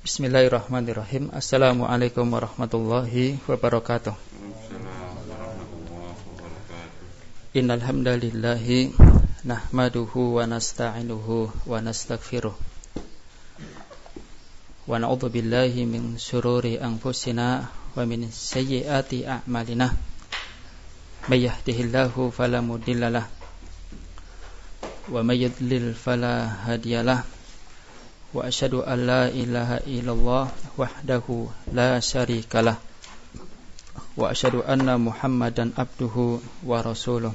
Bismillahirrahmanirrahim. Assalamualaikum warahmatullahi wabarakatuh. Innal hamdalillahi nahmaduhu wa nasta'inuhu wa nastaghfiruh. Wa na'udzu billahi min syururi anfusina wa min sayyiati a'malina. May yahdihillahu fala mudhillalah wa may yudlil fala hadiyalah. Wa asyhadu an la ilaha illallah wahdahu la syarikalah wa asyhadu anna Muhammadan abduhu wa rasuluh.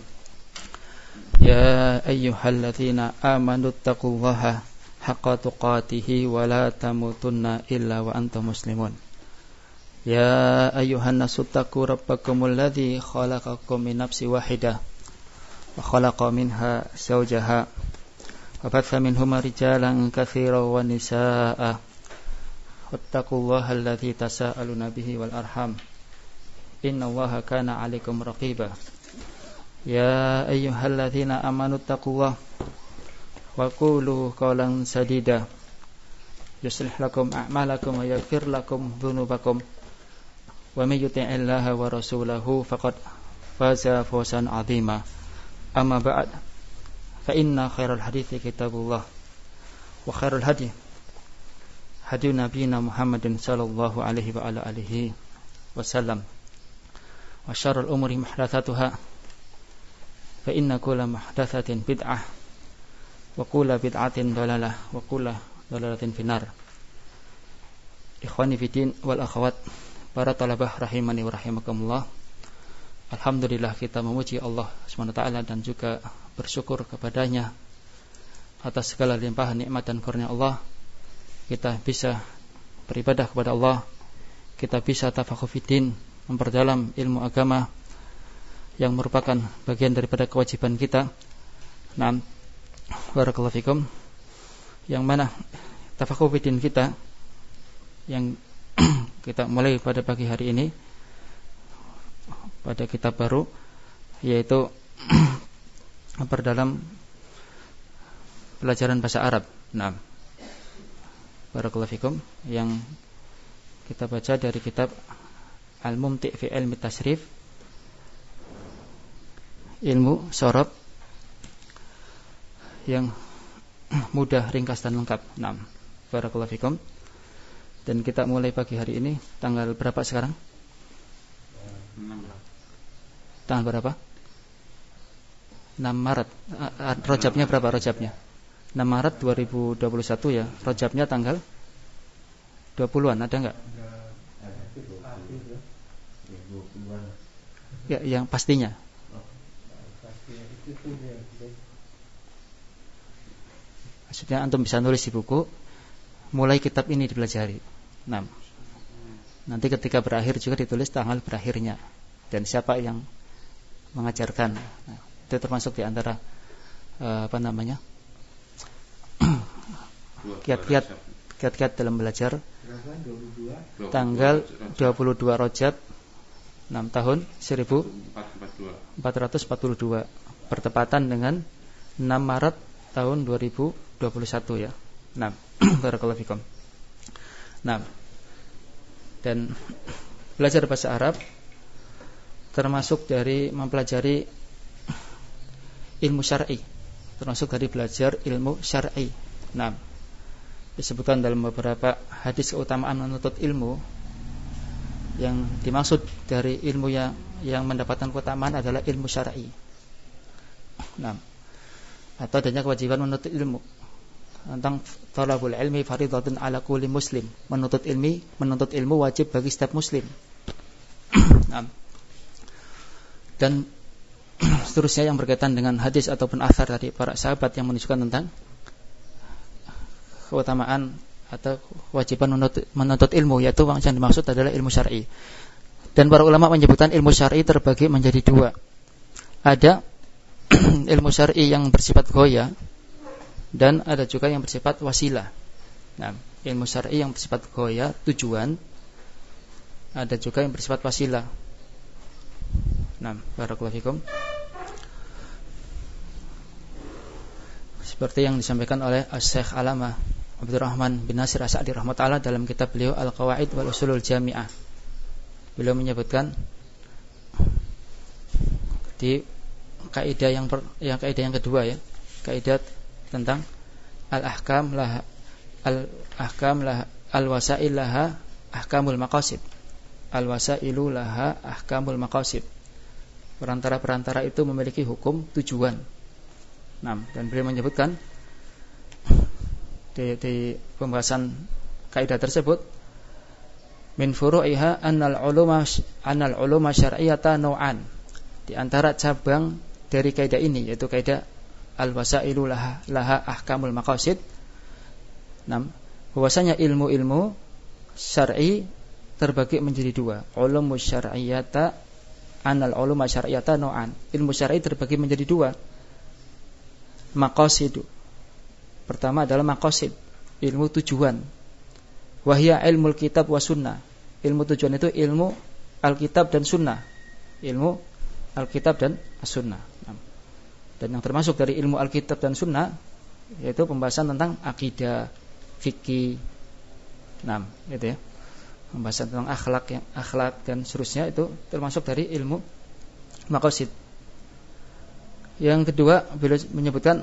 Ya ayyuhalladzina amanu taqullaha haqqa tuqatih wa la tamutunna illa wa antum muslimun. Ya ayyuhan nasu taqu rabbakumul ladzi khalaqakum min nafsin wahidah wa khalaqa minha zawjaha wa batha minhuma rijalan katsiran wa nisaa'a wattaqullaha alladzi tasaaluna bihi wal arham innallaha kana 'alaikum raqiba. Ya ayyuhalladzina amanu taqullaha wa qulu qawlan sadida yuslih lakum a'malakum wa yaghfir lakum dhunubakum wa may yuti'illaha wa rasulahu faqad faza fawzan 'azima. Amma ba'd, fa inna khairal hadithi kitabullah wa khairal hadi hadi nabiyina Muhammadin sallallahu alaihi wa ala alihi wasallam wa syarrul umuri muhdatsatuha fa inna kulla muhdatsatin bid'ah wa kulla bid'atin dalalah wa kulla dalalatin finnar. Ikhwani fiddin wal akhwat, para talabah rahimani wa rahimakumullah. Alhamdulillah, kita memuji Allah Subhanahu wa taala dan juga bersyukur kepadanya atas segala limpahan nikmat dan karunia Allah. Kita bisa beribadah kepada Allah, kita bisa tafaqquh fiddin, memperdalam ilmu agama yang merupakan bagian daripada kewajiban kita. Naam, barakallahu fikum. Yang mana tafaqquh fiddin kita yang kita mulai pada pagi hari ini pada kitab baru, yaitu memperdalam pelajaran bahasa Arab. Nah, barakallahu fikum, yang kita baca dari kitab Al-Mumti' fi Ilmi Tasrif, ilmu sorob yang mudah, ringkas dan lengkap. Nah, barakallahu fikum. Dan kita mulai pagi hari ini tanggal berapa sekarang? Tanggal berapa? 6 Maret. Rajabnya berapa rajabnya? 6 Maret 2021 ya. Rajabnya tanggal 20-an, ada enggak? Ya, yang pastinya. Maksudnya antum bisa nulis di buku, mulai kitab ini dipelajari. Nah, nanti ketika berakhir juga ditulis tanggal berakhirnya dan siapa yang mengajarkan. Nah, itu termasuk di antara kiat-kiat dalam belajar. Tanggal 22 Rajab 6 tahun 1442 bertepatan dengan 6 Maret tahun 2021 ya. Nah, barakallahu fikum. Nah, dan belajar bahasa Arab termasuk dari mempelajari ilmu syar'i, termasuk dari belajar ilmu syar'i. Nah, disebutkan dalam beberapa hadis keutamaan menuntut ilmu, yang dimaksud dari ilmu yang mendapatkan keutamaan adalah ilmu syar'i. Nah, atau adanya kewajiban menuntut ilmu. Tentang talabul ilmi fardhatun ala kulli muslim, menuntut ilmu wajib bagi setiap muslim. Nah, dan seterusnya yang berkaitan dengan hadis ataupun athar dari para sahabat yang menunjukkan tentang keutamaan atau kewajiban menuntut ilmu, yaitu yang dimaksud adalah ilmu syar'i. Dan para ulama menyebutkan ilmu syar'i terbagi menjadi dua. Ada ilmu syar'i yang bersifat ghoya dan ada juga yang bersifat wasilah. Nah, ilmu syar'i yang bersifat ghoya, tujuan, ada juga yang bersifat wasilah. Nah, barakallahu fikum. Seperti yang disampaikan oleh Syekh Alamah Abdurrahman bin Nasir As-Sa'di rahimahullah dalam kitab beliau Al-Qawaid wal Usulul Jami'ah. Beliau menyebutkan di kaidah yang kedua ya, kaidah tentang al-ahkam laha al-wasail laha ahkamul maqasid. Al-wasailu laha ahkamul maqasid. Perantara-perantara itu memiliki hukum tujuan. Dan beliau menyebutkan di pembahasan kaidah tersebut, min furu'iha annal uluma syar'iyyata nau'an. Di antara cabang dari kaidah ini yaitu kaidah al-wasailu laha ahkamul maqasid. Bahwasanya ilmu-ilmu syar'i terbagi menjadi dua. Ulumus syar'iyyata annal uluma syar'iyyata nau'an. Ilmu syar'i terbagi menjadi dua. Maqasidu. Pertama adalah maqasid, ilmu tujuan. Wahya ilmul kitab wa sunnah. Ilmu tujuan itu ilmu Alkitab dan sunnah. Ilmu Alkitab dan as-sunnah. Dan yang termasuk dari ilmu Alkitab dan sunnah yaitu pembahasan tentang akidah, fikih. Gitu ya. Pembahasan tentang akhlak dan seterusnya itu termasuk dari ilmu maqasid. Yang kedua beliau menyebutkan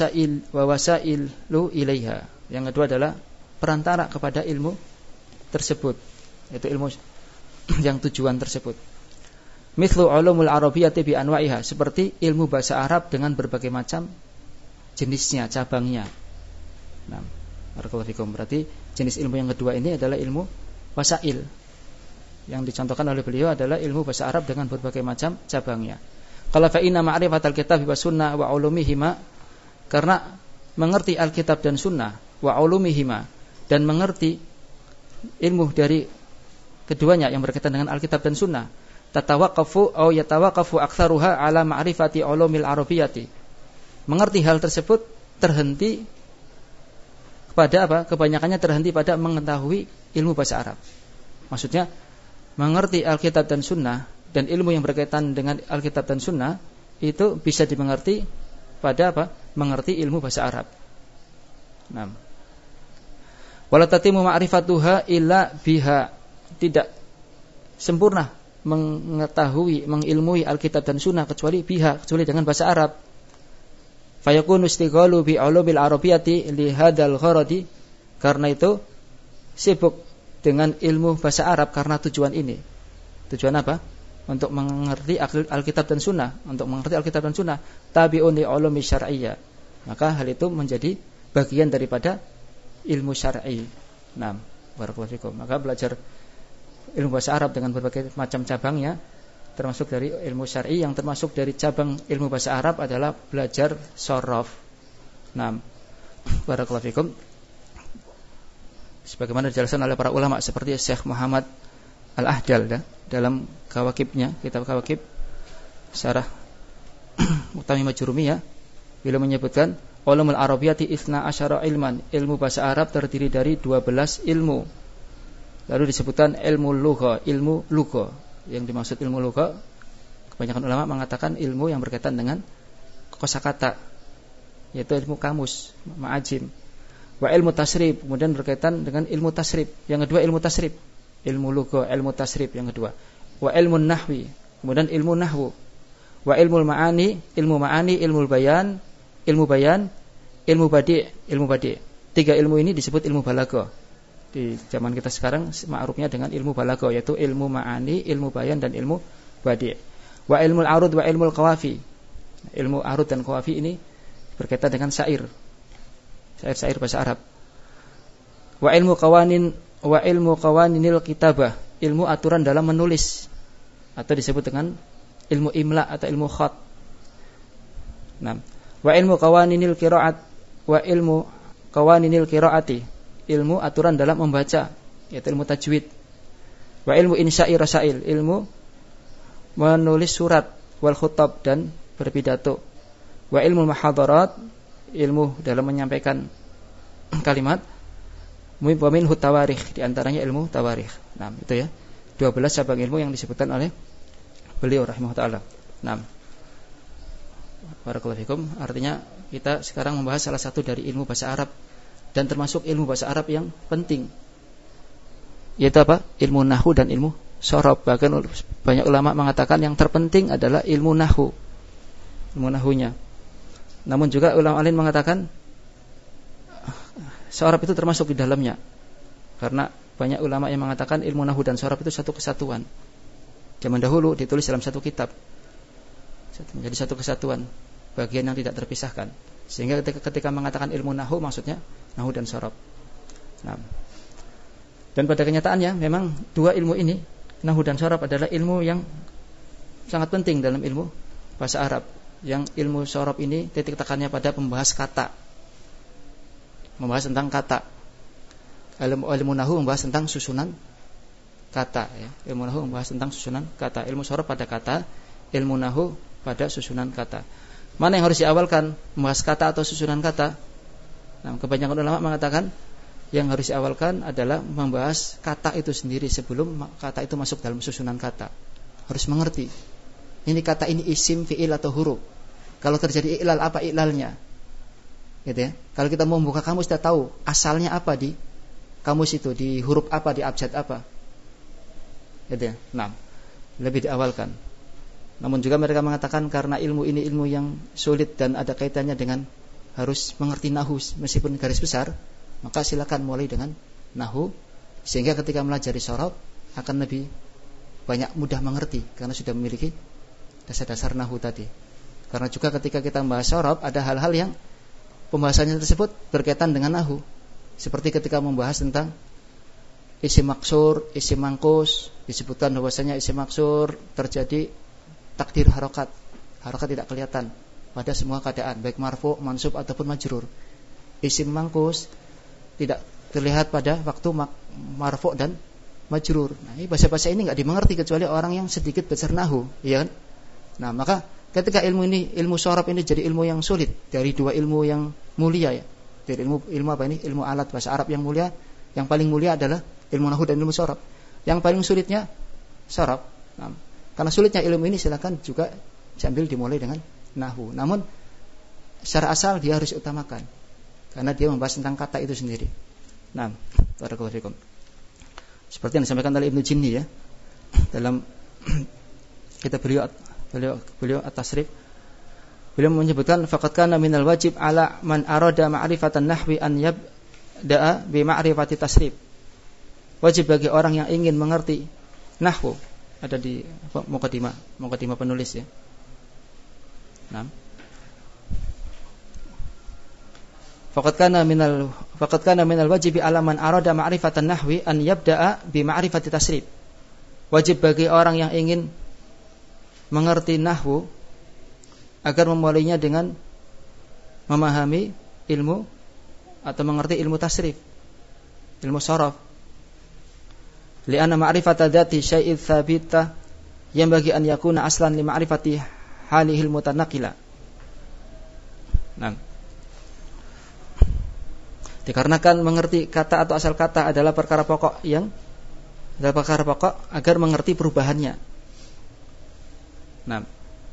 wawasailu ilaiha. Yang kedua adalah perantara kepada ilmu tersebut, yaitu ilmu yang tujuan tersebut. Mithlu ulumul arabiyyati bi anwa'iha, seperti ilmu bahasa Arab dengan berbagai macam jenisnya, cabangnya. Barakallahu fikum. Berarti jenis ilmu yang kedua ini adalah ilmu wasail. Yang dicontohkan oleh beliau adalah ilmu bahasa Arab dengan berbagai macam cabangnya. Qala fa inna ma'rifatal kitab wa sunnah wa ulumihima, karena mengerti Alkitab dan sunnah, wa ulumihima, dan mengerti ilmu dari keduanya yang berkaitan dengan Alkitab dan sunnah, yatawaqqafu aktsaruha ala ma'rifati ulumil arabiyyati. Mengerti hal tersebut terhenti kepada apa? Kebanyakannya terhenti pada mengetahui ilmu bahasa Arab. Maksudnya mengerti Alkitab dan sunnah dan ilmu yang berkaitan dengan Alkitab dan sunnah itu bisa dimengerti pada apa? Mengerti ilmu bahasa Arab. Wala tatimu ma'rifatuha illa biha. Tidak sempurna mengetahui, mengilmui Alkitab dan sunnah kecuali dengan bahasa Arab. Fayakunu istighalu bi ulumil arabiyyati li hadzal gharadi. Karena itu sibuk dengan ilmu bahasa Arab karena tujuan ini. Tujuan apa? Untuk mengerti Alkitab dan sunnah. Untuk mengerti Alkitab dan sunnah, tabi'un li ulumi syar'iyyah. Maka hal itu menjadi bagian daripada ilmu syar'i. Barakallahu fikum. Maka belajar ilmu bahasa Arab dengan berbagai macam cabangnya termasuk dari ilmu syar'i. Yang termasuk dari cabang ilmu bahasa Arab adalah belajar shoraf. Barakallahu fikum. Sebagaimana dijelaskan oleh para ulama seperti Syekh Muhammad Al-Ahdal dalam Kawakibnya, kitab Kawakib Syarah Utami Majrumiyah, beliau menyebutkan ulumul arabiyyati 12 ilman. Ilmu bahasa Arab terdiri dari 12 ilmu. Lalu disebutkan ilmu lugha, ilmu lugha. Yang dimaksud ilmu lugha, kebanyakan ulama mengatakan ilmu yang berkaitan dengan kosakata, yaitu ilmu kamus, ma'ajim. Wa ilmu tasrif, kemudian berkaitan dengan ilmu tasrif. Yang kedua ilmu tasrif, ilmu lugha, ilmu tasrif yang kedua. Wa ilmu nahwi, kemudian ilmu nahwu. Wa ilmu ma'ani, ilmu bayan, ilmu badi'. Tiga ilmu ini disebut ilmu balaghah. Di zaman kita sekarang ma'rufnya dengan ilmu balaghah, yaitu ilmu ma'ani, ilmu bayan dan ilmu badi'. Wa ilmu arud wa ilmu qawafi. Ilmu arud dan qawafi ini berkaitan dengan syair bahasa Arab. Wa ilmu qawaninil kitabah, ilmu aturan dalam menulis, atau disebut dengan ilmu imla atau ilmu khat. Wa ilmu qawaninil qiraati, ilmu aturan dalam membaca, yaitu ilmu tajwid. Wa ilmu insya'i rasail, ilmu menulis surat, wal khutab dan berpidato. Wa ilmu mahadharat, ilmu dalam menyampaikan kalimat. Wa minhu tawarikh, di antaranya ilmu tawarikh. Itu ya 12 cabang ilmu yang disebutkan oleh beliau rahimahullah. Barakallahu fikum. Artinya kita sekarang membahas salah satu dari ilmu bahasa Arab dan termasuk ilmu bahasa Arab yang penting, yaitu apa? Ilmu nahwu dan ilmu shorob. Bahkan banyak ulama mengatakan yang terpenting adalah ilmu nahwu, ilmu nahwunya. Namun juga ulama lain mengatakan shorob itu termasuk di dalamnya, karena banyak ulama yang mengatakan ilmu nahwu dan shorob itu satu kesatuan. Zaman dahulu ditulis dalam satu kitab, menjadi satu kesatuan, bagian yang tidak terpisahkan. Sehingga ketika mengatakan ilmu nahwu, maksudnya nahwu dan shorob. Nah, dan pada kenyataannya memang dua ilmu ini, nahwu dan shorob, adalah ilmu yang sangat penting dalam ilmu bahasa Arab. Yang ilmu shorob ini titik tekannya pada membahas kata, membahas tentang kata. Ilmu nahwu membahas tentang susunan kata, ya. Ilmu nahwu membahas tentang susunan kata. Ilmu shorob pada kata, ilmu nahwu pada susunan kata. Mana yang harus diawalkan, membahas kata atau susunan kata? Nah, kebanyakan ulama mengatakan yang harus diawalkan adalah membahas kata itu sendiri sebelum kata itu masuk dalam susunan kata. Harus mengerti, ini kata ini isim, fi'il atau huruf. Kalau terjadi i'lal, apa i'lalnya? Gitu ya. Kalau kita mau membuka kamus, kita tahu asalnya apa di kamus itu, di huruf apa, di abjad apa. Gitu ya. Nah, lebih diawalkan. Namun juga mereka mengatakan karena ilmu ini ilmu yang sulit dan ada kaitannya dengan harus mengerti nahwu meskipun garis besar, maka silakan mulai dengan nahwu, sehingga ketika melajari shorob akan lebih banyak mudah mengerti karena sudah memiliki dasar-dasar nahwu tadi. Karena juga ketika kita membahas shorob, ada hal-hal yang pembahasannya tersebut berkaitan dengan nahwu, seperti ketika membahas tentang isim maksur, isim mangkus, disebutkan bahwasanya isim maksur terjadi takdir harokat tidak kelihatan pada semua keadaan, baik marfu, mansub ataupun majrur. Isim mangkus tidak terlihat pada waktu marfu dan majrur. Nah, ini bahasa-bahasa ini enggak dimengerti kecuali orang yang sedikit belajar nahwu, ya kan? Nah, maka ketika ilmu shorob ini jadi ilmu yang sulit dari dua ilmu yang mulia, ya. Dari ilmu apa ini? Ilmu alat bahasa Arab yang mulia, yang paling mulia adalah ilmu nahwu dan ilmu shorob. Yang paling sulitnya shorob. Nah, karena sulitnya ilmu ini silakan juga sambil dimulai dengan nahwu. Namun secara asal dia harus utamakan karena dia membahas tentang kata itu sendiri. Nah, barakallahu fikum. Seperti yang disampaikan oleh Ibnu Jinni, ya, dalam kitab beliau At-Tasrif. Beliau menyebutkan faqad kana minal wajib ala man arada ma'rifatan nahwi an yabda'a bi ma'rifati tasrif. Wajib bagi orang yang ingin mengerti nahwu, ada di muqaddimah penulis, ya. Nah, faqad kana minal wajibi ala man arada ma'rifatan nahwi an yabda'a bi ma'rifati tasrif. Wajib bagi orang yang ingin mengerti nahwu agar memulainya dengan memahami ilmu atau mengerti ilmu tasrif, ilmu shorof. Li'anna ma'rifata dzati syai'in tsabita yang bagi an yakuna aslan li ma'rifati halihil mutanaqila. Nah, dikarenakan mengerti kata atau asal kata adalah perkara pokok agar mengerti perubahannya. Nah,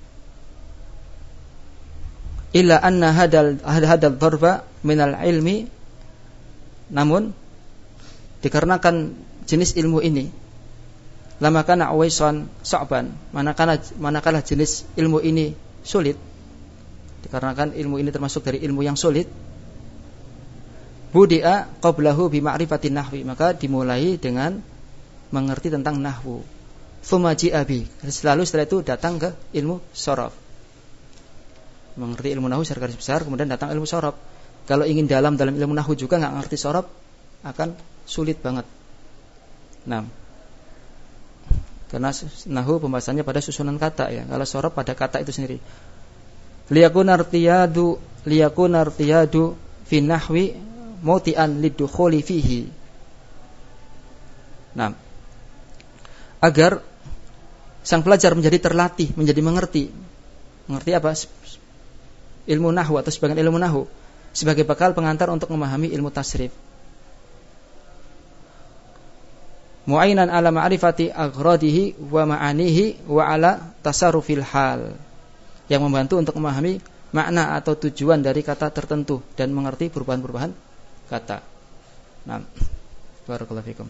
illa anna hadal dharba minal ilmi, namun dikarenakan jenis ilmu ini lama kana awaisan sa'ban, manakala jenis ilmu ini sulit, dikarenakan ilmu ini termasuk dari ilmu yang sulit, budi'a qablahu bi ma'rifatin nahwi, maka dimulai dengan mengerti tentang nahwu. Tsumma ji'a bi, selalu setelah itu datang ke ilmu shorof. Mengerti ilmu nahwu secara garis besar, kemudian datang ilmu shorof. Kalau ingin dalam ilmu nahwu juga enggak ngerti shorof, akan sulit banget. Nah, karena nahwu pembahasannya pada susunan kata, ya. Kalau shorof pada kata itu sendiri. Liyakun artiyadu fi nahwi muti'an lidukhuli fihi. Nah, agar sang pelajar menjadi terlatih, menjadi mengerti apa? Ilmu nahwu atau sebagian ilmu nahwu sebagai bekal pengantar untuk memahami ilmu tasrif. Mu'ainan ala ma'rifati aghradihi wa ma'anihi wa ala tasarrufil hal, yang membantu untuk memahami makna atau tujuan dari kata tertentu dan mengerti perubahan-perubahan kata. Nah, barakallahu fikum.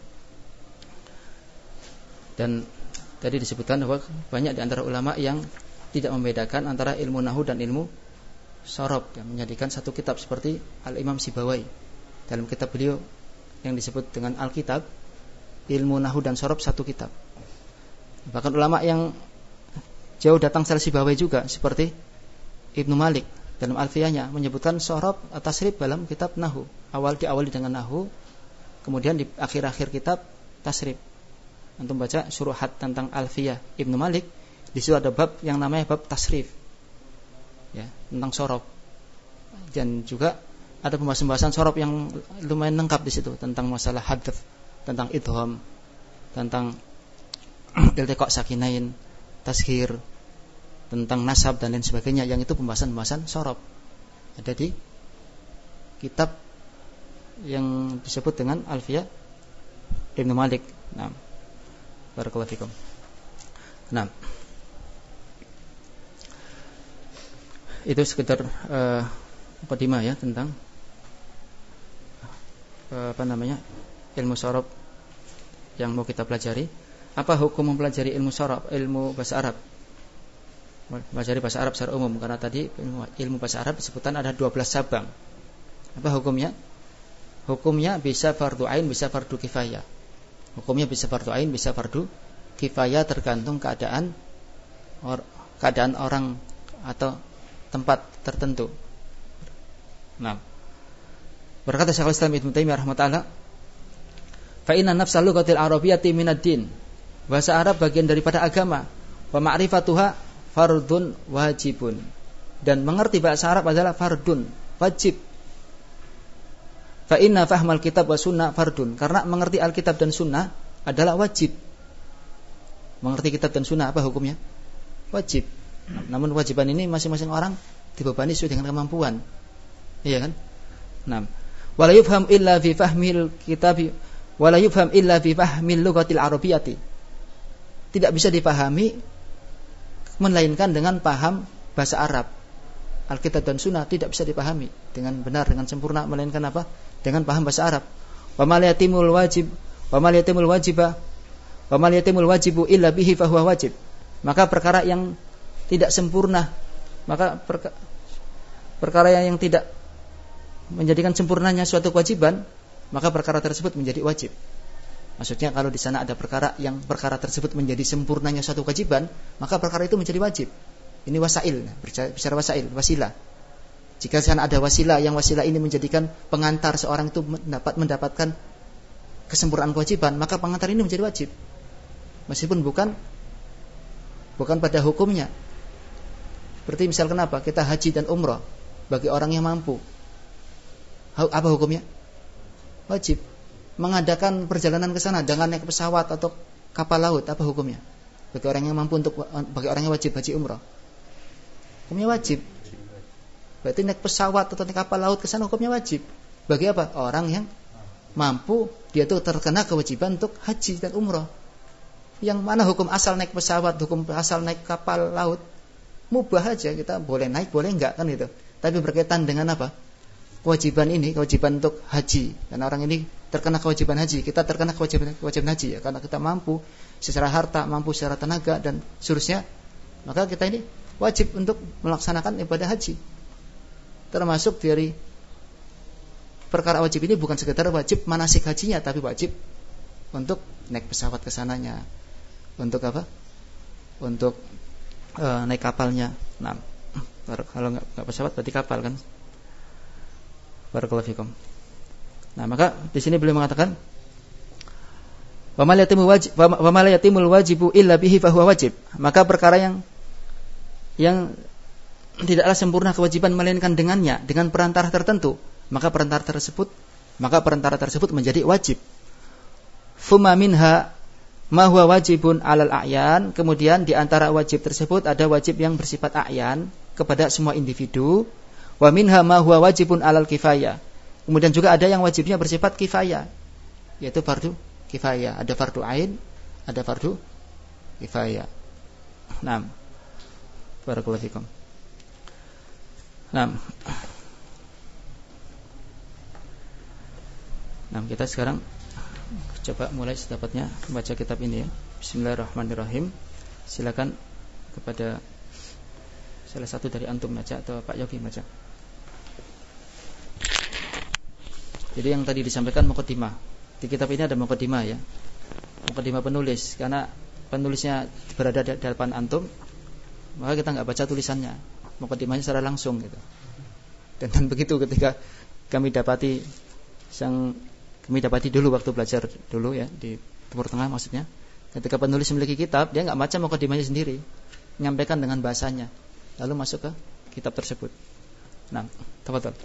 Dan tadi disebutkan bahwa banyak di antara ulama yang tidak membedakan antara ilmu nahwu dan ilmu sorob, yang menjadikan satu kitab seperti Al-Imam Sibawai. Dalam kitab beliau yang disebut dengan Al-Kitab, ilmu nahwu dan sorob satu kitab. Bahkan ulama yang jauh datang dari Sibawai juga seperti Ibnu Malik dalam Alfiyahnya menyebutkan sorob atau tasrif dalam kitab nahwu. Diawali dengan nahwu, kemudian di akhir-akhir kitab tasrif. Antum baca syuruhat tentang Alfiyah Ibnu Malik, di situ ada bab yang namanya bab tasrif, ya, tentang sorob. Dan juga ada pembahasan sorob yang lumayan lengkap di situ tentang masalah hadf, tentang idgham, tentang iltiqa sakinain, tashir, tentang nasab dan lain sebagainya, yang itu pembahasan sorob ada di kitab yang disebut dengan Alfiyah Ibnu Malik. Nah, barakallahu fikum. Nah, itu sekedar mukadimah ya tentang ilmu sorob yang mau kita pelajari. Apa hukum mempelajari ilmu sorob, ilmu bahasa Arab? Mempelajari bahasa Arab secara umum, karena tadi ilmu bahasa Arab disebutkan ada 12 cabang. Apa hukumnya? Hukumnya bisa fardu ain, bisa fardu kifayah. Hukumnya bisa fardu ain, bisa fardu kifayah, tergantung keadaan orang atau tempat tertentu. Nah, berkata Syekhul Islam Ibnu Taimiyah rahimahullah, fa inna nafsal lughatil arabiyyati minad din. Bahasa Arab bagian daripada agama. Wa ma'rifatuha fardun wajibun. Dan mengerti bahasa Arab adalah fardun, wajib. Fa inna fahmal kitab wa sunnah fardun. Karena mengerti Alkitab dan sunnah adalah wajib. Mengerti kitab dan sunnah apa hukumnya? Wajib. Namun kewajiban ini masing-masing orang dibebani sesuai dengan kemampuan. Iya kan? Nah, wala yufham illa fi fahmil kitabi wala yufham illa fi fahmil lughatil arabiyyati. Tidak bisa dipahami melainkan dengan paham bahasa Arab. Alkitab dan sunnah tidak bisa dipahami dengan benar, dengan sempurna, melainkan apa? Dengan paham bahasa Arab. Wa mal yatimul wajibu illa bihi fahuwa wajib. Maka perkara yang tidak sempurna, maka perkara yang tidak menjadikan sempurnanya suatu kewajiban, maka perkara tersebut menjadi wajib. Maksudnya kalau di sana ada perkara tersebut menjadi sempurnanya suatu kewajiban, maka perkara itu menjadi wajib. Ini wasail, bicara wasail, wasilah. Jika di sana ada wasilah, yang wasilah ini menjadikan pengantar seorang itu mendapatkan kesempurnaan kewajiban, maka pengantar ini menjadi wajib. Meskipun bukan pada hukumnya. Seperti misal kenapa kita haji dan umrah bagi orang yang mampu. Apa hukumnya? Wajib. Mengadakan perjalanan ke sana dengan naik pesawat atau kapal laut, apa hukumnya? Bagi orang yang mampu, bagi orang yang wajib haji umrah, hukumnya wajib. Berarti naik pesawat atau naik kapal laut ke sana hukumnya wajib. Bagi apa? Orang yang mampu, dia tuh terkena kewajiban untuk haji dan umrah. Yang mana hukum asal naik pesawat, hukum asal naik kapal laut, mubah aja, kita boleh naik, boleh enggak kan itu. Tapi berkaitan dengan apa? Kewajiban ini, kewajiban untuk haji. Dan orang ini terkena kewajiban haji, kita terkena kewajiban haji ya, karena kita mampu secara harta, mampu secara tenaga dan seterusnya, maka kita ini wajib untuk melaksanakan ibadah haji. Termasuk dari perkara wajib ini bukan sekedar wajib manasik hajinya, tapi wajib untuk naik pesawat ke sananya. Untuk apa? Untuk naik kapalnya. Nah, kalau enggak pesawat berarti kapal kan? Barakallahu fikum. Nah, maka di sini beliau mengatakan wa ma la yatimul wajibu illa bihi fa huwa wajib. Maka perkara yang tidaklah sempurna kewajiban melainkan dengannya, dengan perantara tertentu, maka perantara tersebut menjadi wajib. Fuma minha ma huwa wajibun 'alal a'yan. Kemudian di antara wajib tersebut ada wajib yang bersifat a'yan kepada semua individu. Wa minha ma huwa wajibun 'alal kifayah. Kemudian juga ada yang wajibnya bersifat kifayah, yaitu fardu kifayah. Ada fardu ain, ada fardu kifayah. Naam. Barakallahu fikum. Naam. Nah, kita sekarang coba mulai sedapatnya membaca kitab ini ya. Bismillahirrahmanirrahim. Silakan kepada salah satu dari antum baca atau Pak Yogi baca. Jadi yang tadi disampaikan mukadimah. Di kitab ini ada mukadimah ya. Mukadimah penulis, karena penulisnya berada di depan antum, maka kita enggak baca tulisannya. Mukadimahnya secara langsung gitu. Dan begitu ketika kami dapati dulu waktu belajar dulu ya di Timur Tengah maksudnya. Ketika penulis memiliki kitab, dia enggak baca mukadimahnya sendiri, menyampaikan dengan bahasanya, lalu masuk ke kitab tersebut. Nah, tafadhol.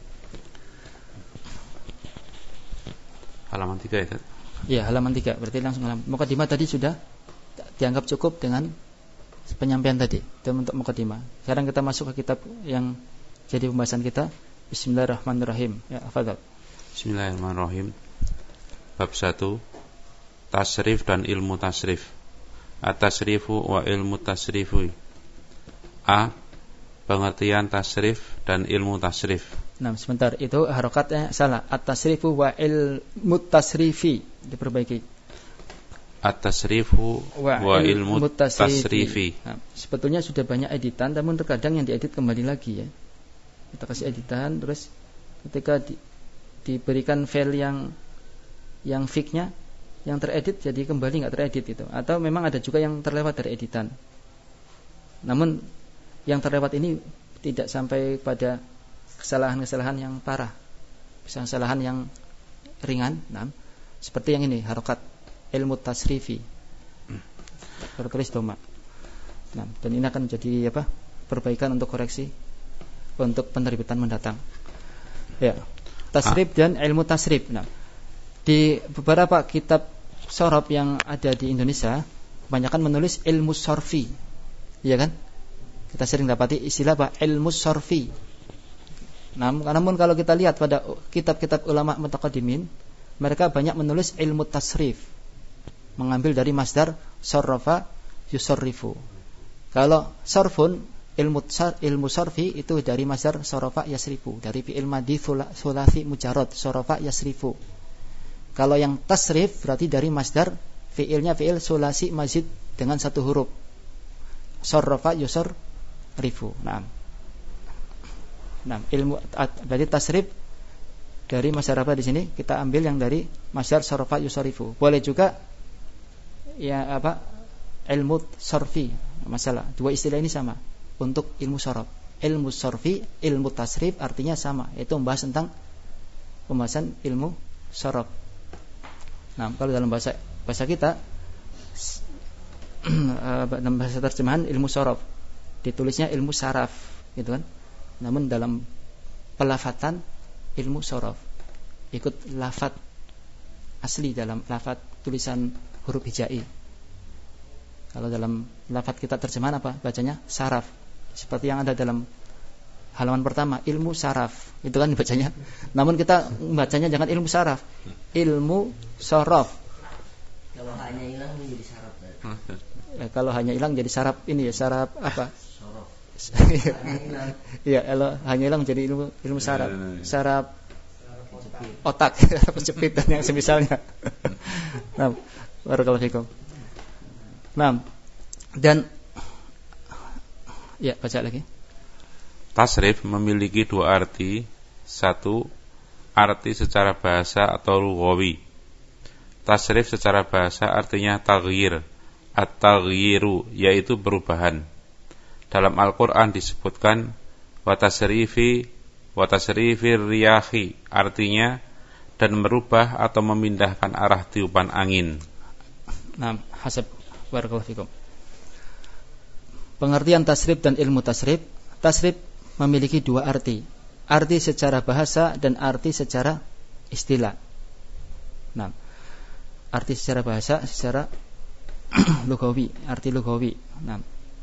Halaman 3 itu. Iya, halaman 3. Berarti langsung halaman. Mukadimah tadi sudah dianggap cukup dengan penyampaian tadi. Itu untuk mukadimah. Sekarang kita masuk ke kitab yang jadi pembahasan kita. Bismillahirrahmanirrahim. Ya, tafadhol. Bismillahirrahmanirrahim. Bab 1. Tasrif dan ilmu tasrif. At-tasrifu wa ilmu tasrifu. A. Pengertian tasrif dan ilmu tasrif. Nah, sebentar, itu harokatnya salah. At-tasrifu wa ilmu tasrifi, diperbaiki. At-tasrifu wa ilmu tasrifi. Nah, sebetulnya sudah banyak editan, namun terkadang yang diedit kembali lagi ya. Kita kasih editan, terus ketika diberikan file yang fix-nya, yang teredit jadi kembali nggak teredit itu. Atau memang ada juga yang terlewat dari editan. Namun yang terlewat ini tidak sampai pada kesalahan-kesalahan yang parah, kesalahan yang ringan. Nah, seperti yang ini, harokat ilmu tasrifi, tertulis doma. Nah, dan ini akan menjadi perbaikan untuk koreksi untuk penerbitan mendatang. Ya, tasrif dan ilmu tasrif. Nah, di beberapa kitab sorof yang ada di Indonesia, kebanyakan menulis ilmu sorfi, iya kan? Kita sering dapati istilah ilmu sorfi. Namun kalau kita lihat pada kitab-kitab ulama mutaqaddimin, mereka banyak menulis ilmu tasrif, mengambil dari masdar sarrafa yusarrifu. Kalau sarfun, ilmu sarfi itu dari masdar sarrafa yasrifu, dari fi'il madhi thulathi mujarrad, sarrafa yasrifu. Kalau yang tasrif berarti dari masdar fi'ilnya fi'il sulasi mazid dengan satu huruf, sarrafa yusarrifu. Nah, ilmu berarti tasrif dari masdar apa di sini? Kita ambil yang dari masdar sarfa yusarifu. Boleh juga ya ilmu sarfi. Masalah dua istilah ini sama untuk ilmu sarf. Ilmu sarfi, ilmu tasrif artinya sama, yaitu membahas tentang pembahasan ilmu sarf. Nah, kalau dalam bahasa kita dalam bahasa terjemahan ilmu sarf ditulisnya ilmu saraf, gitu kan? Namun dalam pelafatan ilmu sorof ikut lafat asli dalam lafat tulisan huruf hijai. Kalau dalam lafat kita terjemahan apa? Bacanya saraf. Seperti yang ada dalam halaman pertama, ilmu saraf. Itu kan bacanya. Namun kita bacanya jangan ilmu saraf, ilmu sorof. Kalau hanya hilang menjadi saraf. Ya, kalau hanya hilang jadi saraf ini ya, saraf apa? Iya, kalau hanya hilang jadi ilmu saraf otak, penjepit dan yang semisalnya. Nah, barakallahu fikum. Nah, dan ya baca lagi. Tasrif memiliki dua arti. Satu, arti secara bahasa atau lughawi. Tasrif secara bahasa artinya taghyir, at-taghyiru, yaitu perubahan. Dalam Al-Quran disebutkan watasrifir riyahi, artinya dan merubah atau memindahkan arah tiupan angin. Nah, hasab barakallahu fikum. Pengertian tasrif dan ilmu tasrif. Tasrif memiliki dua arti. Arti secara bahasa dan arti secara istilah. Nah, arti secara bahasa, secara lughawi, arti lughawi. Nah,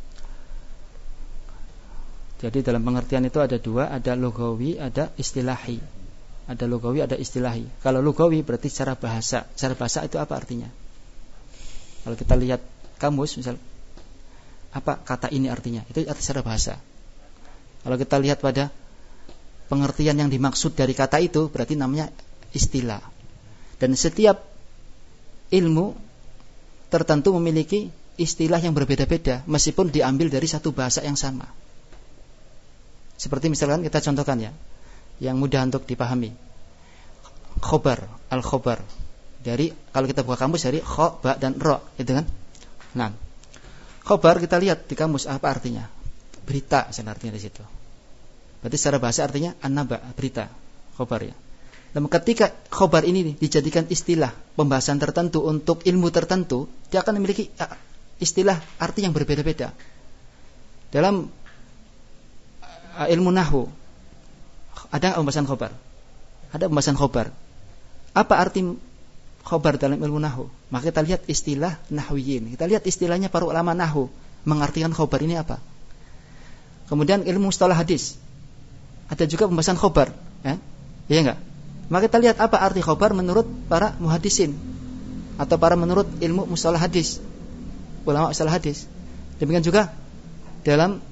jadi dalam pengertian itu ada dua, ada lughawi, ada istilahi. Ada lughawi, ada istilahi. Kalau lughawi berarti secara bahasa. Secara bahasa itu apa artinya? Kalau kita lihat kamus, misal apa kata ini artinya? Itu arti secara bahasa. Kalau kita lihat pada pengertian yang dimaksud dari kata itu, berarti namanya istilah. Dan setiap ilmu tertentu memiliki istilah yang berbeda-beda meskipun diambil dari satu bahasa yang sama. Seperti misalkan kita contohkan ya, yang mudah untuk dipahami. Khobar, al-khobar. Dari kalau kita buka kamus dari kho, ba dan ro, gitu kan? Nah, khobar kita lihat di kamus apa artinya? Berita artinya di situ. Berarti secara bahasa artinya an-naba, berita, khobar ya. Dan ketika khobar ini dijadikan istilah pembahasan tertentu untuk ilmu tertentu, dia akan memiliki istilah arti yang berbeda-beda. Dalam ilmu nahwu ada pembahasan khobar. Ada pembahasan khobar. Apa arti khobar dalam ilmu nahwu? Maka kita lihat istilah nahwiyin. Kita lihat istilahnya para ulama nahwu mengartikan khobar ini apa. Kemudian ilmu mustalah hadis. Ada juga pembahasan khobar, ya? Iya enggak? Maka kita lihat apa arti khobar menurut para muhaddisin atau para menurut ilmu mustalah hadis, ulama mustalah hadis. Demikian juga dalam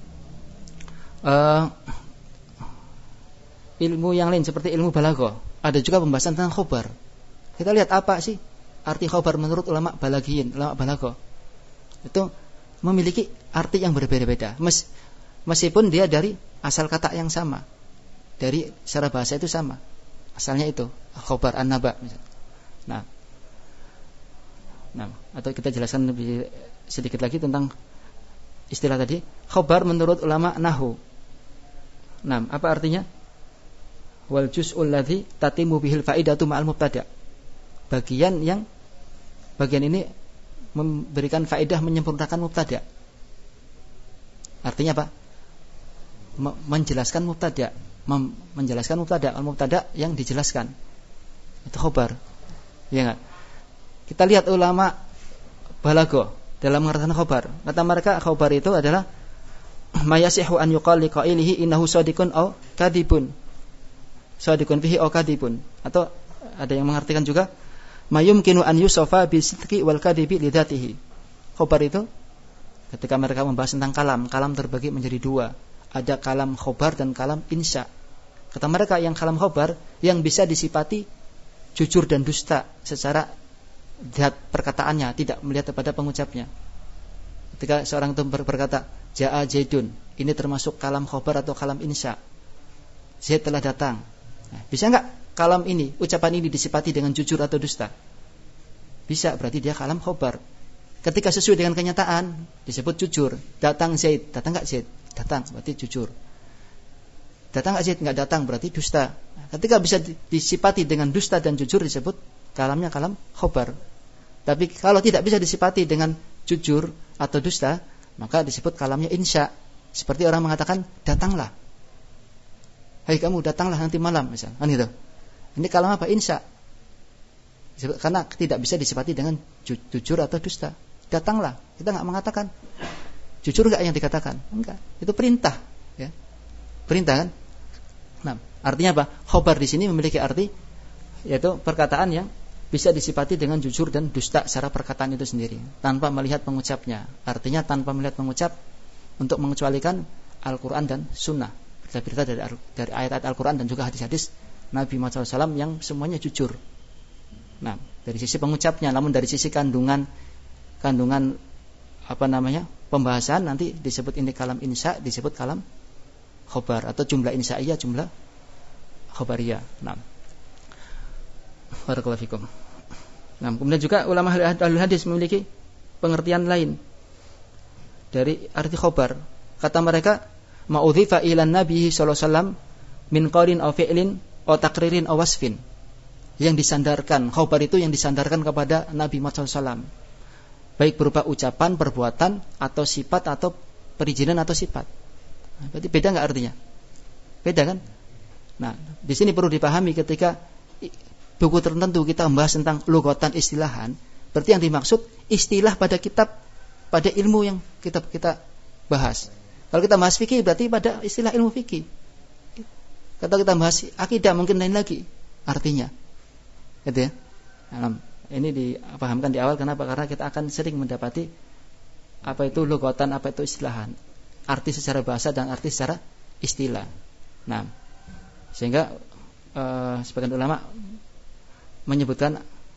ilmu yang lain seperti ilmu balaghah, ada juga pembahasan tentang khobar. Kita lihat apa sih arti khobar menurut ulama balaghiyin, ulama balaghah. Itu memiliki arti yang berbeda-beda. Meskipun dia dari asal kata yang sama, dari secara bahasa itu sama, asalnya itu khobar an-naba. Nah, atau kita jelaskan lebih sedikit lagi tentang istilah tadi. Khobar menurut ulama nahwu. Nah, apa artinya? Wal juz'ul ladzi tatimu bihil faidatu ma'al mubtada. Bagian ini memberikan faedah menyempurnakan mubtada. Artinya apa? Menjelaskan mubtada, menjelaskan mubtada, al-mubtada yang dijelaskan. Itu khobar. Ya enggak? Kita lihat ulama balaghah dalam mengartikan khobar. Kata mereka khobar itu adalah mayasihu an yuqal liqailihi innahu shadiqun aw kadibun. Shadiqun fihi aw kadibun. Atau ada yang mengartikan juga mayumkinu an yusafa bi sidqi wal kadibi li dzatihi. Khobar itu ketika mereka membahas tentang kalam terbagi menjadi dua. Ada kalam khobar dan kalam insya. Kata mereka yang kalam khobar yang bisa disifati jujur dan dusta secara zat perkataannya, tidak melihat kepada pengucapnya. Ketika seorang itu berkata Ja'a Zaidun, ini termasuk kalam khobar atau kalam insya. Zaid telah datang. Nah, bisa enggak kalam ini, ucapan ini disifati dengan jujur atau dusta? Bisa, berarti dia kalam khobar. Ketika sesuai dengan kenyataan disebut jujur. Datang Zaid, datang enggak Zaid? Datang, berarti jujur. Datang enggak Zaid? Enggak datang, berarti dusta. Ketika bisa disifati dengan dusta dan jujur disebut kalamnya kalam khobar. Tapi kalau tidak bisa disifati dengan jujur atau dusta, maka disebut kalamnya insya. Seperti orang mengatakan datanglah, hai kamu datanglah nanti malam misal, kan gitu. Ini kalam apa? Insya. Karena tidak bisa disifati dengan jujur atau dusta. Datanglah, kita enggak mengatakan. Jujur enggak yang dikatakan? Enggak. Itu perintah, ya. Perintah kan? Nah, artinya apa? Khobar di sini memiliki arti yaitu perkataan yang bisa disifati dengan jujur dan dusta secara perkataan itu sendiri tanpa melihat pengucapnya. Artinya tanpa melihat pengucap untuk mengecualikan Al-Quran dan Sunnah, berita-berita dari ayat-ayat Al-Quran dan juga hadis-hadis Nabi Muhammad SAW yang semuanya jujur. Nah, dari sisi pengucapnya, namun dari sisi kandungan pembahasan nanti disebut ini kalam insya, disebut kalam khobar atau jumlah insya'iyah, jumlah khobariyah. Nah, barakallahu fikum. Nah, kemudian juga ulama ahli hadis memiliki pengertian lain dari arti khobar. Kata mereka, ma'udhifa ilan nabi sallallahu alaihi wasallam min qaulin aw fi'lin aw taqririn aw wasfin. Yang disandarkan, khobar itu yang disandarkan kepada Nabi Muhammad SAW, baik berupa ucapan, perbuatan, atau sifat, atau perizinan atau sifat. Nah, berarti beda enggak artinya? Beda kan? Nah, di sini perlu dipahami ketika buku tertentu kita membahas tentang lugatan istilahan, berarti yang dimaksud istilah pada kitab, pada ilmu yang kita bahas. Kalau kita bahas fikih berarti pada istilah ilmu fikih. Kalau kita bahas akidah mungkin lain lagi artinya. Gitu ya. Nah, ini dipahamkan di awal. Kenapa? Karena kita akan sering mendapati apa itu lugatan, apa itu istilahan, arti secara bahasa dan arti secara istilah. Nah, sehingga sebagian ulama menyebutkan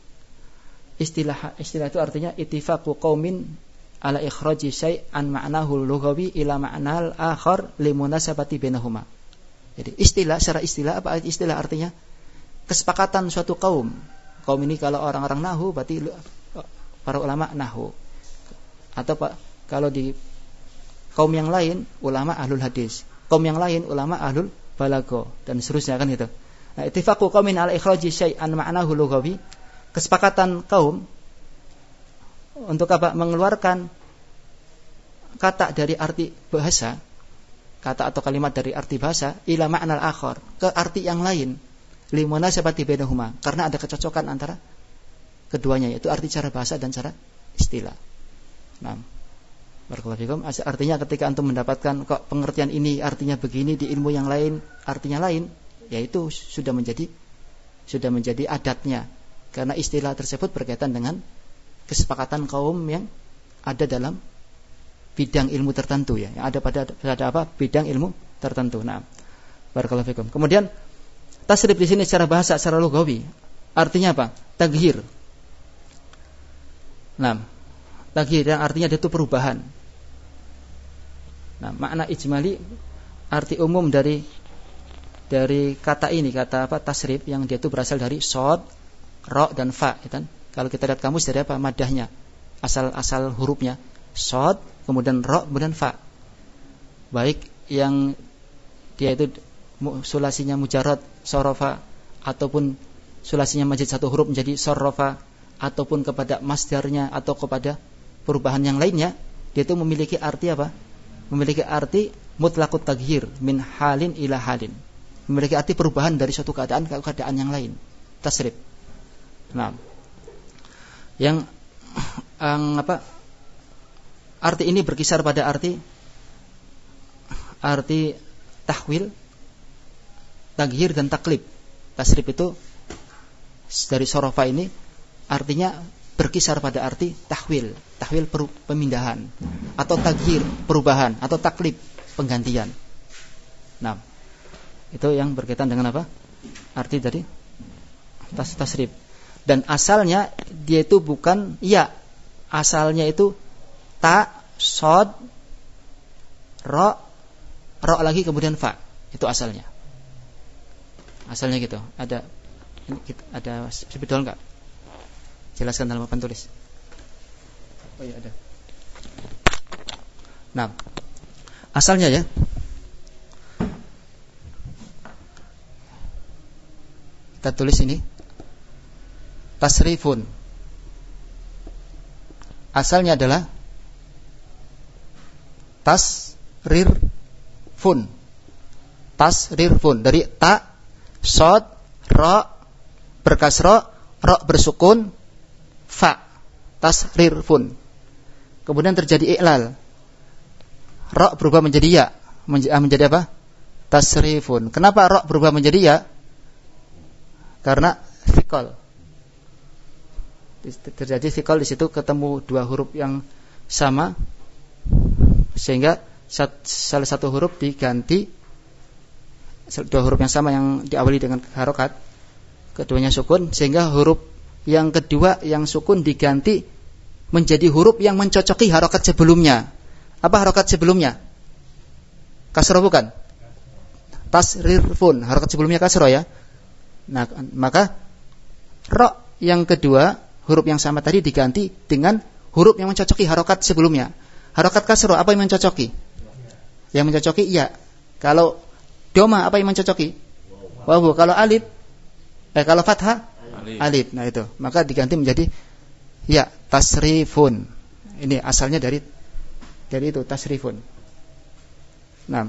istilah itu artinya ittifaqu qaumin ala ikhraji syai' an ma'nahu lughawi ila ma'nal akhar limunasabati bainahuma. Jadi secara istilah apa istilah artinya? Kesepakatan suatu kaum. Kaum ini kalau orang-orang nahwu berarti para ulama nahwu. Atau kalau di kaum yang lain ulama ahlul hadis. Kaum yang lain ulama ahlul balagha dan seterusnya kan gitu. Nah, ittifaqu qaumin ala ikhraji syai' an ma'nahu lughawi, kesepakatan kaum untuk apa? Mengeluarkan kata dari arti bahasa, kata atau kalimat dari arti bahasa ila ma'nal akhar, ke arti yang lain, limunasabati bainahuma, karena ada kecocokan antara keduanya, yaitu arti cara bahasa dan cara istilah. Nah, barakallahu fikum, artinya ketika antum mendapatkan kok pengertian ini artinya begini, di ilmu yang lain artinya lain, yaitu sudah menjadi adatnya, karena istilah tersebut berkaitan dengan kesepakatan kaum yang ada dalam bidang ilmu tertentu, ya, yang ada pada apa? Bidang ilmu tertentu. Nah, barakallahu fikum. Kemudian tasrif di sini secara bahasa, secara lughawi artinya apa? Taghyir. Nah, taghyir yang artinya itu perubahan. Nah, makna ijmali, arti umum dari kata ini, kata apa? Tasrif, yang dia itu berasal dari shad, ra dan fa, ya kan? Kalau kita lihat kamus dari apa? Madahnya, asal hurufnya shad, kemudian ra, kemudian fa. Baik yang dia itu sulasinya mujarrad sarafa, ataupun sulasinya majid satu huruf menjadi sarrafa, ataupun kepada masdarnya atau kepada perubahan yang lainnya, dia itu memiliki arti apa? Memiliki arti mutlaqut taghyir min halin ila halin. Memiliki arti perubahan dari suatu keadaan ke keadaan yang lain. Tasrif. Nah, yang apa? Arti ini berkisar pada arti tahwil, taghyir dan taklib. Tasrif itu dari sorofa ini artinya berkisar pada arti tahwil pemindahan, atau taghyir perubahan, atau taklib penggantian. Nah, itu yang berkaitan dengan apa? Arti dari tasrif. Dan asalnya dia itu bukan ya, asalnya itu ta, shad, ra lagi kemudian fa. Itu asalnya. Asalnya gitu. Ada spidol enggak? Jelaskan dalam papan tulis. Oh iya ada. Nah, asalnya ya. Kita tulis ini tasrifun. Asalnya adalah tasrirfun. Tasrirfun dari ta, shad, ra berkasra, ra bersukun, fa. Tasrirfun. Kemudian terjadi i'lal. Ra berubah menjadi ya. Menjadi apa? Tasrifun. Kenapa ra berubah menjadi ya? Karena thiqal. Terjadi thiqal di situ, ketemu dua huruf yang sama, sehingga salah satu huruf diganti, dua huruf yang sama yang diawali dengan harokat, keduanya sukun, sehingga huruf yang kedua yang sukun diganti menjadi huruf yang mencocoki harokat sebelumnya. Apa harokat sebelumnya? Kasroh bukan? Tasrirfun, harokat sebelumnya kasroh ya. Nah, maka ra yang kedua, huruf yang sama tadi diganti dengan huruf yang mencocoki harokat sebelumnya. Harokat kasroh apa yang mencocoki? Yang mencocoki ya. Kalau doma apa yang mencocoki? Wawu. Kalau alif, kalau fathah, alif. Nah itu, maka diganti menjadi ya, tasrifun. Ini asalnya dari itu, tasrifun. Nah,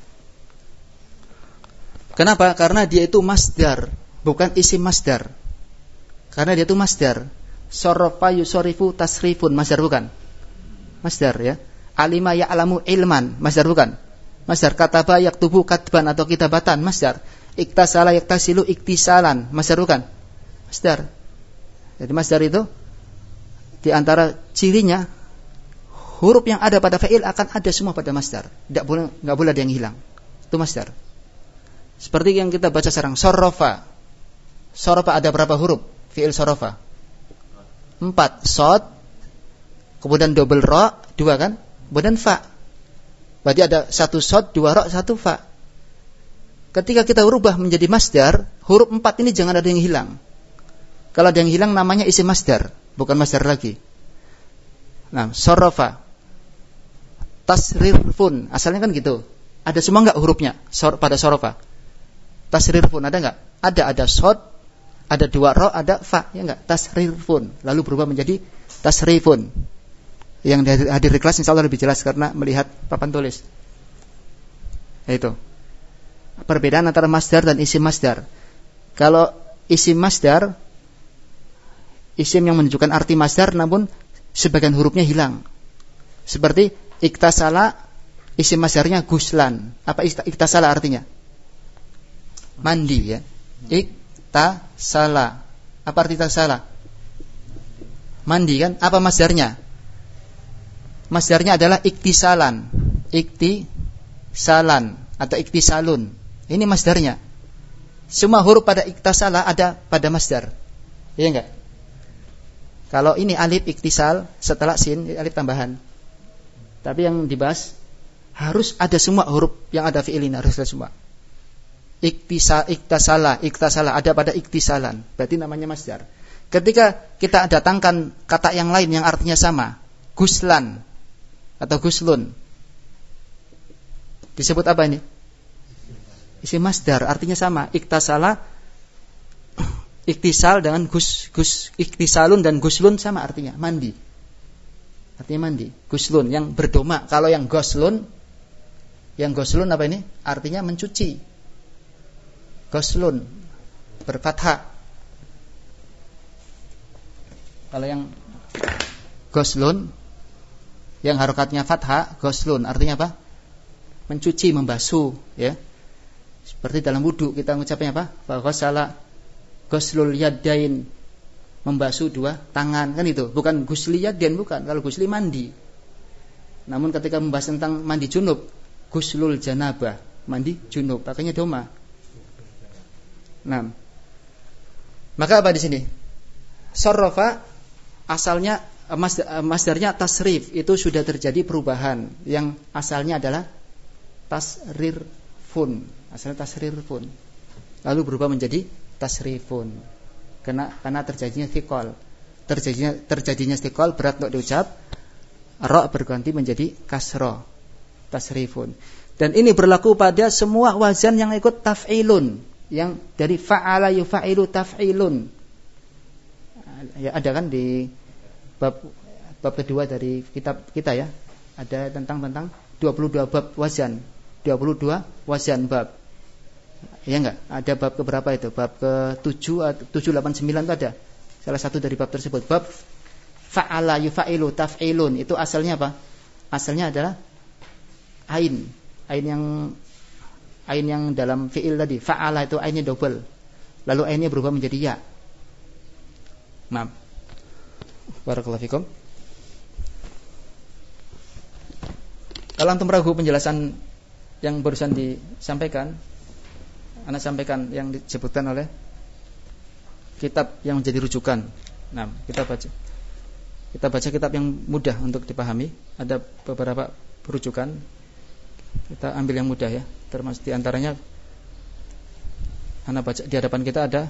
kenapa? Karena dia itu masdar, bukan isim masdar. Karena dia itu masdar. Sarrafa yusarifu tasrifun, masdar bukan? Masdar ya. Alima ya'lamu ilman, masdar bukan? Masdar. Kataba yaktubu katban atau kitabatan, masdar. Iktasala yaktasilu iktisalan, masdar bukan? Masdar. Jadi masdar itu di antara cirinya, huruf yang ada pada fa'il akan ada semua pada masdar. Enggak boleh ada yang hilang. Itu masdar. Seperti yang kita baca sekarang, sarrafa. Sarrafa ada berapa huruf? Fi'il sarrafa. 4 shod, kemudian double ro, 2 kan? Kemudian fa. Berarti ada 1 shod, 2 ro, 1 fa. Ketika kita rubah menjadi masdar, huruf 4 ini jangan ada yang hilang. Kalau ada yang hilang namanya isim masdar, bukan masdar lagi. Nah, sorofa, tasrirfun, asalnya kan gitu. Ada semua enggak hurufnya pada sorofa? Tasrirfun ada enggak? Ada shod, ada 2 ro, ada fa, ya enggak? Tasrirfun, lalu berubah menjadi tasrifun. Yang hadir di kelas insyaallah lebih jelas karena melihat papan tulis. Itu perbedaan antara masdar dan isim masdar. Kalau isim masdar, isim yang menunjukkan arti masdar namun sebagian hurufnya hilang. Seperti iktasala, isim masdarnya guslan. Apa iktasala artinya? Mandi ya. Iktasala. Apa arti iktasala? Mandi kan? Apa masdarnya? Masdarnya adalah iktisalan. Iktisalan atau iktisalun. Ini masdarnya. Semua huruf pada iktasala ada pada masdar. Iya enggak? Kalau ini alif iktisal, setelah sin alif tambahan. Tapi yang dibahas harus ada semua huruf yang ada fi'il ini, harus ada semua. Iktasala ada pada iktisalan. Berarti namanya masdar. Ketika kita datangkan kata yang lain yang artinya sama, guslan atau guslun, disebut apa ini? Isim masdar, artinya sama. Iktasala, iktisal dengan iktisalun dan guslun sama artinya, mandi. Artinya mandi. Guslun yang berdoma. Kalau yang goslun apa ini? Artinya mencuci. Goslun berfathah. Kalau yang goslun yang harokatnya fathah, goslun artinya apa? Mencuci, membasuh, ya. Seperti dalam wudu kita mengucapnya apa? Ghasala goslul yadain, membasuh 2 tangan, kan itu. Bukan gusli yadain, bukan. Kalau gusli mandi. Namun ketika membahas tentang mandi junub, guslul janabah, mandi junub, pakainya doma. Nah, maka apa di sini? Sarrafa asalnya masdarnya tasrif, itu sudah terjadi perubahan. Yang asalnya adalah tasrirfun, asalnya tasrirfun, lalu berubah menjadi tasrifun. Karena terjadinya thiqal, terjadinya thiqal, berat untuk diucap. Ra berganti menjadi kasra, tasrifun. Dan ini berlaku pada semua wazan yang ikut taf'ilun, yang dari fa'ala yufa'ilu taf'ilun. Ya, ada kan di bab kedua dari kitab kita ya, ada tentang 22 bab wazan, 22 wazan bab. Ya enggak? Ada bab keberapa itu? Bab ke-7, 7, 8, 9 itu ada. Salah satu dari bab tersebut, bab fa'ala yufa'ilu taf'ilun. Itu asalnya apa? Asalnya adalah ain yang dalam fi'il tadi. Fa'ala itu ainnya double, lalu ainnya berubah menjadi ya. Nah, barakallahu fikum. Kalau antum ragu penjelasan yang barusan disampaikan, Anda sampaikan yang disebutkan oleh kitab yang menjadi rujukan. Nah, kita baca kitab yang mudah untuk dipahami. Ada beberapa rujukan. Kita ambil yang mudah ya. Termasuk di antaranya Anda baca di hadapan kita ada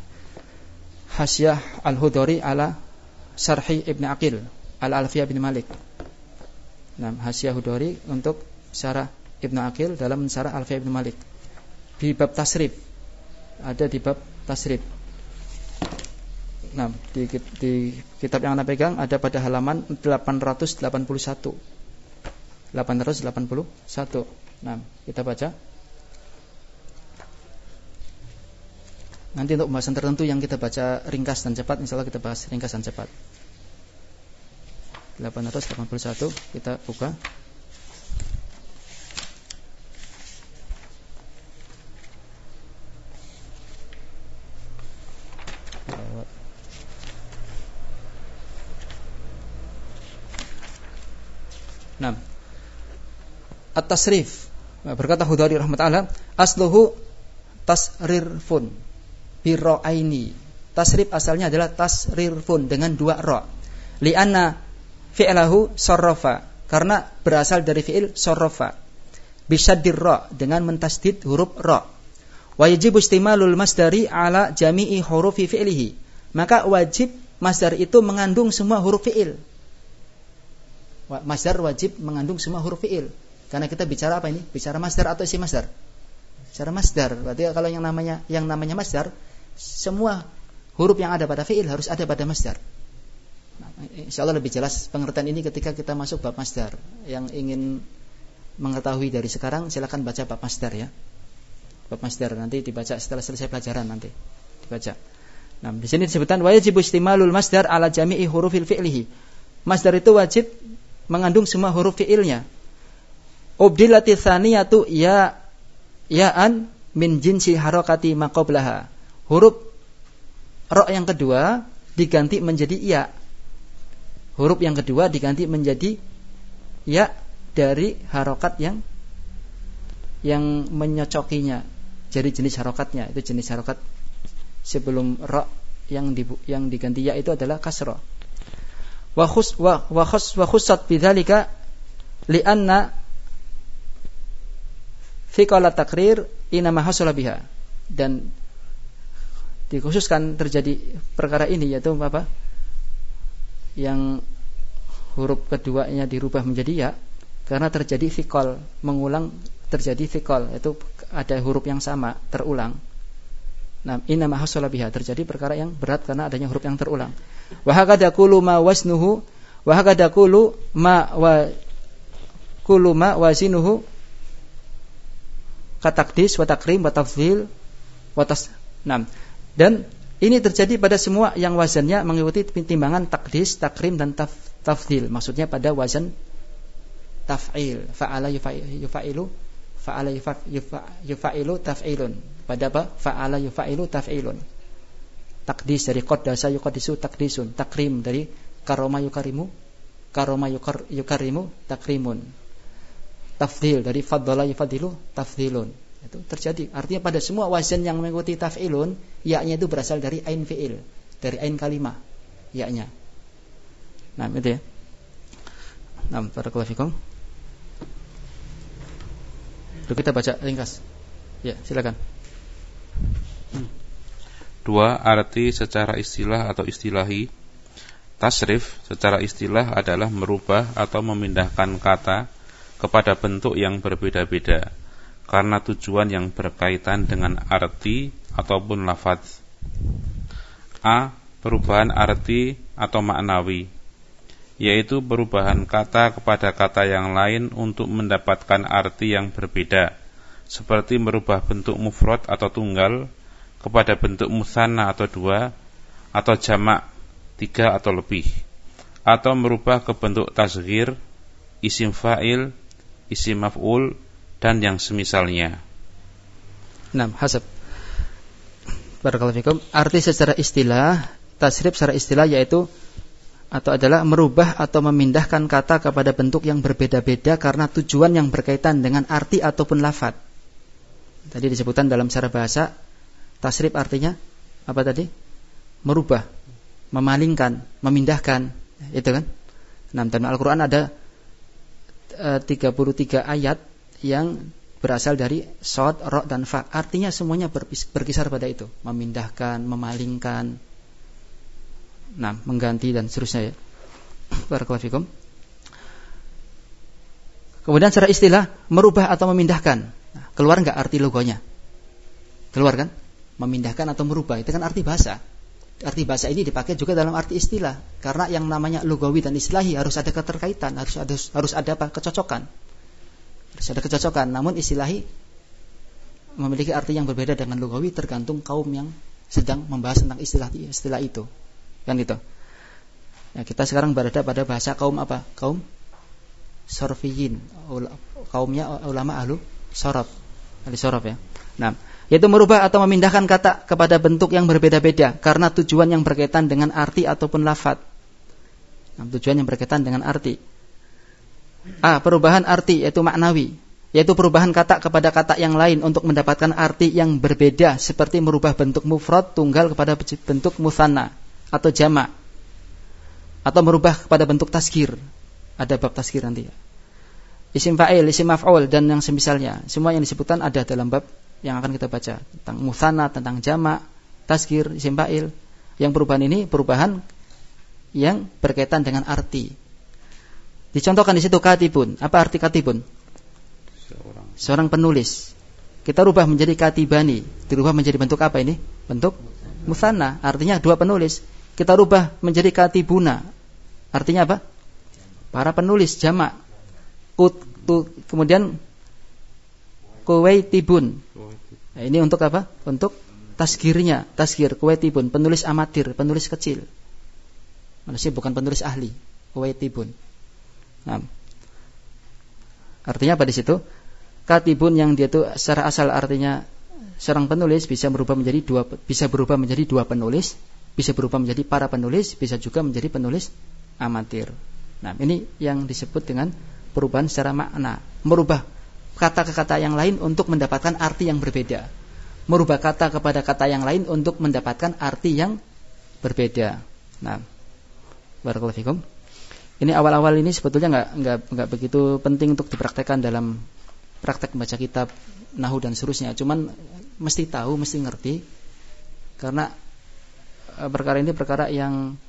Hasyah Al-Hudhari ala Syarhi Ibn Aqil Al-Alfiyah bin Malik. Nah, Hasyah Hudhari untuk syarah Ibn Aqil dalam syarah Alfiyah bin Malik. Di bab tasrif, ada di bab tasrif. Nah, di kitab yang Anda pegang ada pada halaman 881. Nah, kita baca. Nanti untuk pembahasan tertentu yang kita baca ringkas dan cepat, insyaallah kita bahas ringkas dan cepat. 881 kita buka. Nah, at-tasrif, berkata Hudhari rahmatullah, asluhu tasrirfun birra'aini, Tasrif asalnya adalah tasrirfun dengan 2 ra. Li'anna fi'lahu sarrafa, karena berasal dari fi'il sarrafa. Bisyaddir ra, dengan mentasdid huruf ra. Wa yajibu istimalul masdari ala jami'i hurufi fi'lihi. Maka wajib masdar itu mengandung semua huruf fi'il. Masdar wajib mengandung semua huruf fi'il. Karena kita bicara apa ini? Bicara masdar atau isim masdar? Bicara masdar. Berarti kalau yang namanya masdar, semua huruf yang ada pada fi'il harus ada pada masdar. Nah, insyaallah lebih jelas pengertian ini ketika kita masuk bab masdar. Yang ingin mengetahui dari sekarang silakan baca bab masdar ya. Bab masdar nanti dibaca setelah selesai pelajaran nanti dibaca. Nah, di sini disebutkan wajibu istimalul masdar ala jami'i hurufil fi'lihi. Masdar itu wajib mengandung semua huruf fi'ilnya. Ubdilati tsaniyatu ya'an min jinsi harakati ma qablaha. Huruf ra yang kedua diganti menjadi ya. Huruf yang kedua diganti menjadi ya dari harokat yang menyocokinya. Jadi jenis harokatnya itu jenis harokat sebelum ra yang diganti ya itu adalah kasra. Wa khussat bidzalika li'anna thiqala takrir inama hasala biha. Dan dikhususkan terjadi perkara ini yaitu apa? Yang huruf keduanya dirubah menjadi ya karena terjadi thiqal, mengulang terjadi thiqal, itu ada huruf yang sama terulang. Nah, inama hasala biha, terjadi perkara yang berat karena adanya huruf yang terulang. Wa hakada kullu ma wasnuhu wa hakada kullu ma wazinuhu katakdis wa takrim wa tafdhil wa tasnam. Dan ini terjadi pada semua yang wazannya mengikuti timbangan takdis, takrim dan tafdhil. Maksudnya pada wazan taf'il, fa'ala yufa'ilu, fa'ala yufa'ilu taf'ilun. Pada apa? Fa'ala yufa'ilu taf'ilun. Takdis dari qaddasa yuqaddisu takdisun. Takrim dari karoma yukarimu, karoma yukarimu takrimun. Tafdhil dari faddala yufaddilu tafdhilun. Itu terjadi. Artinya pada semua wazan yang mengikuti taf'ilun, ya-nya itu berasal dari ain fi'il, dari ain kalimah, ya-nya. Nah, itu ya. Nah, barakallahu fikum. Kita baca ringkas. Ya, silakan. 2. Arti secara istilah atau istilahi. Tasrif secara istilah adalah merubah atau memindahkan kata kepada bentuk yang berbeda-beda karena tujuan yang berkaitan dengan arti ataupun lafaz. A. Perubahan arti atau maknawi, yaitu perubahan kata kepada kata yang lain untuk mendapatkan arti yang berbeda, seperti merubah bentuk mufrad atau tunggal kepada bentuk musanna atau 2, atau jamak 3 atau lebih, atau merubah ke bentuk tasghir, isim fa'il, isim maf'ul, dan yang semisalnya. 6. Hasab. Barakallahu fikum. Arti secara istilah, tasrif secara istilah yaitu atau adalah merubah atau memindahkan kata kepada bentuk yang berbeda-beda karena tujuan yang berkaitan dengan arti ataupun lafaz. Tadi disebutkan dalam cara bahasa, tasrif artinya apa tadi? Merubah, memalingkan, memindahkan, itu kan? Nah, dalam Al-Qur'an ada 33 ayat yang berasal dari shad, ra dan fa. Artinya semuanya berkisar pada itu, memindahkan, memalingkan, nah, mengganti dan seterusnya ya. Barakallahu fikum. Kemudian secara istilah merubah atau memindahkan. Nah, keluar enggak arti logonya? Keluar kan? Memindahkan atau merubah itu kan arti bahasa. Arti bahasa ini dipakai juga dalam arti istilah karena yang namanya lugawi dan istilahi harus ada keterkaitan, harus ada apa? Kecocokan. Harus ada kecocokan. Namun istilahi memiliki arti yang berbeda dengan lugawi tergantung kaum yang sedang membahas tentang istilah itu. Kan gitu. Ya, kita sekarang berada pada bahasa kaum apa? Kaum sorfiyin. Kaumnya ulama ahlu sorab. Ahli sorab ya. Nah, yaitu merubah atau memindahkan kata kepada bentuk yang berbeda-beda karena tujuan yang berkaitan dengan arti ataupun lafaz. Nah, tujuan yang berkaitan dengan arti. A. Perubahan arti yaitu maknawi. yaitu perubahan kata kepada kata yang lain untuk mendapatkan arti yang berbeda, seperti merubah bentuk mufrad tunggal kepada bentuk mutsanna atau jamak, atau merubah kepada bentuk tasghir. Ada bab tasghir nanti ya. Isim fa'il, isim maf'ul dan yang semisalnya, semua yang disebutkan ada dalam bab yang akan kita baca tentang mutsanna, tentang jamak, tasghir, isim fa'il. Yang perubahan ini perubahan yang berkaitan dengan arti. Dicontohkan di situ katibun. Apa arti katibun? Seorang penulis. Kita rubah menjadi katibani. Dirubah menjadi bentuk apa ini? Bentuk mutsanna. Artinya dua penulis. Kita rubah menjadi katibuna. Artinya apa? Para penulis, jamak. Kemudian kuwaitibun. Nah, ini untuk apa? Untuk tasghirnya. Tasghir kuwaitibun, penulis amatir, penulis kecil. Manusia bukan penulis ahli. Kuwaitibun. Nah, artinya apa di situ? Katibun yang dia itu secara asal artinya seorang penulis bisa berubah menjadi dua penulis, bisa berubah menjadi para penulis, bisa juga menjadi penulis amatir. Nah, ini yang disebut dengan perubahan secara makna, merubah kata ke kata yang lain untuk mendapatkan arti yang berbeda. Merubah kata kepada kata yang lain untuk mendapatkan arti yang berbeda. Nah, barakallahu fikum. Ini awal-awal ini sebetulnya enggak begitu penting untuk dipraktekkan dalam praktek membaca kitab nahwu dan seterusnya. Cuman mesti tahu, mesti ngerti, karena perkara ini perkara yang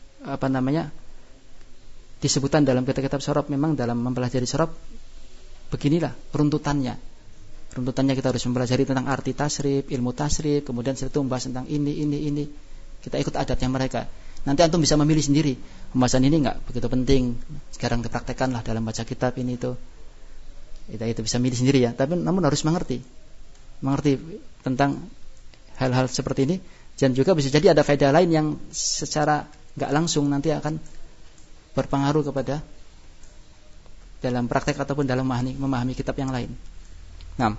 disebutkan dalam kitab-kitab syarab. Memang dalam mempelajari syarab beginilah runtutannya. Runtutannya kita harus mempelajari tentang arti tasrif, ilmu tasrif, kemudian setelah itu membahas tentang ini. Kita ikut adatnya mereka. Nanti antum bisa memilih sendiri. Pembahasan ini enggak begitu penting, sekarang dipraktekkanlah dalam baca kitab ini itu. Itu bisa milih sendiri ya, tapi namun harus mengerti tentang hal-hal seperti ini, dan juga bisa jadi ada faedah lain yang secara enggak langsung nanti akan berpengaruh kepada dalam praktek ataupun dalam memahami kitab yang lain. Nah,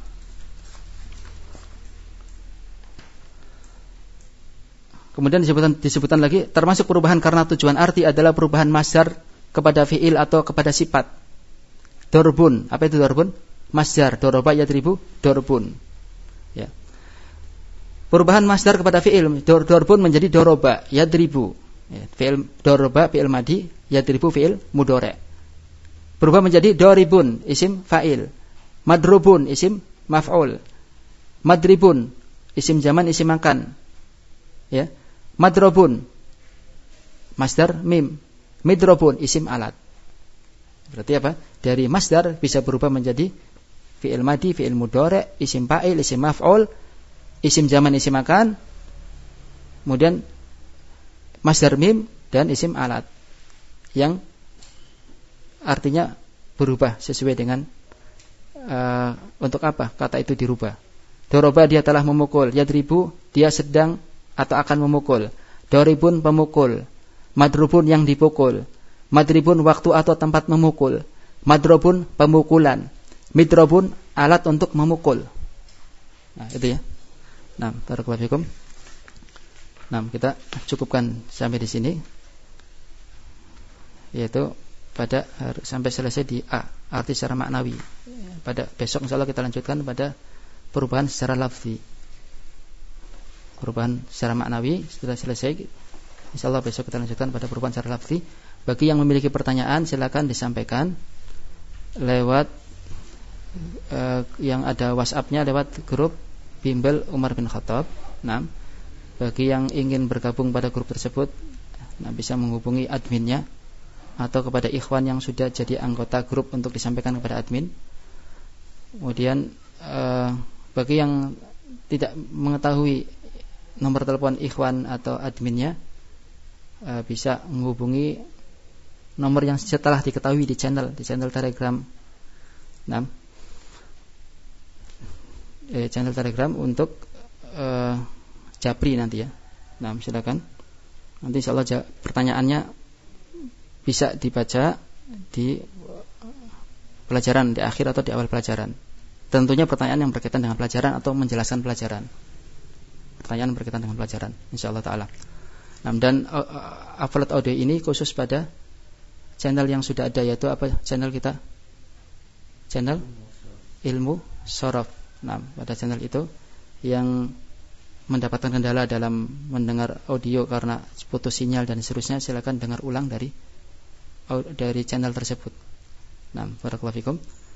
kemudian disebutkan lagi, termasuk perubahan karena tujuan arti adalah perubahan masdar kepada fi'il atau kepada sifat. Dorbun, apa itu dorbun? Masdar, doroba yadribu, dorbun. Ya. Perubahan masdar kepada fi'il, dorbun menjadi doroba yadribu. Ya. Fi'il doroba fi'il madi, yadribu fi'il mudhari'. Berubah menjadi doribun, isim fa'il. Madrubun, isim maf'ul. Madribun, isim zaman, isim makan. Ya. Madrobun, masdar mim. Midrobun, isim alat. Berarti apa? Dari masdar bisa berubah menjadi fi'il madi, fi'il mudhari', isim fa'il, isim maf'ul, isim zaman, isim makan, kemudian masdar mim dan isim alat yang artinya berubah sesuai dengan untuk apa kata itu dirubah. Doroba, dia telah memukul. Yadribu, dia sedang atau akan memukul. Doribun, pemukul. Madrubun, yang dipukul. Madribun, waktu atau tempat memukul. Madrobun, pemukulan. Midrobun, alat untuk memukul. Nah, itu ya. Nah, barakallahu fikum. Nah, kita cukupkan sampai di sini. Yaitu pada sampai selesai di A, arti secara maknawi. Pada besok insyaallah kita lanjutkan pada perubahan secara lafzi. Perubahan secara maknawi sudah selesai. Insyaallah besok kita lanjutkan pada perubahan secara lafzi. Bagi yang memiliki pertanyaan silakan disampaikan lewat yang ada WhatsApp-nya lewat grup Bimbel Umar bin Khattab. Nah, bagi yang ingin bergabung pada grup tersebut, bisa menghubungi adminnya atau kepada ikhwan yang sudah jadi anggota grup untuk disampaikan kepada admin. Kemudian bagi yang tidak mengetahui nomor telepon ikhwan atau adminnya, bisa menghubungi nomor yang setelah diketahui di channel Telegram. Nah, channel Telegram untuk Japri nanti ya. Nah, silakan. Nanti insyaallah pertanyaannya bisa dibaca di pelajaran di akhir atau di awal pelajaran. Tentunya pertanyaan yang berkaitan dengan pelajaran atau menjelaskan pelajaran. Pertanyaan berkaitan dengan pelajaran insyaallah taala. Nah, dan upload audio ini khusus pada channel yang sudah ada, yaitu apa channel kita? Channel ilmu shorof. Nah, pada channel itu yang mendapatkan kendala dalam mendengar audio karena putus sinyal dan seterusnya, silakan dengar ulang dari channel tersebut. Nah, barakallahu fikum.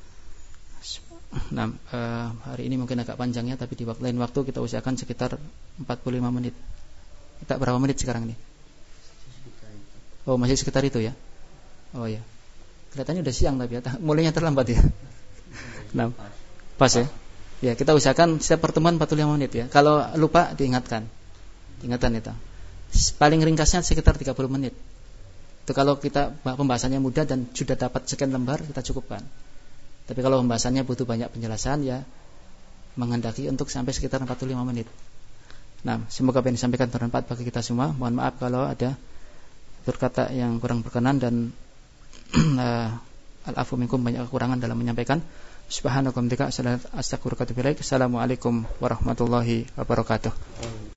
Nah, hari ini mungkin agak panjangnya, tapi di lain waktu kita usahakan sekitar 45 menit. Kita berapa menit sekarang nih? Oh, masih sekitar itu ya. Oh ya. Kelihatannya udah siang tapi ya, mulainya terlambat ya. Nah, pas ya. Ya, kita usahakan setiap pertemuan 45 menit ya. Kalau lupa diingatkan. Ingatan itu. Paling ringkasnya sekitar 30 menit. Itu kalau kita pembahasannya mudah dan sudah dapat sekian lembar, kita cukupkan. Tapi kalau pembahasannya butuh banyak penjelasan, ya menghendaki untuk sampai sekitar 45 menit. Nah, semoga apa yang disampaikan bermanfaat bagi kita semua. Mohon maaf kalau ada berkata yang kurang berkenan dan al-afu minkum, banyak kekurangan dalam menyampaikan. Subhanallahi wa bihamdihi, astaghfiruka wa atubu ilaik. Assalamualaikum warahmatullahi wabarakatuh.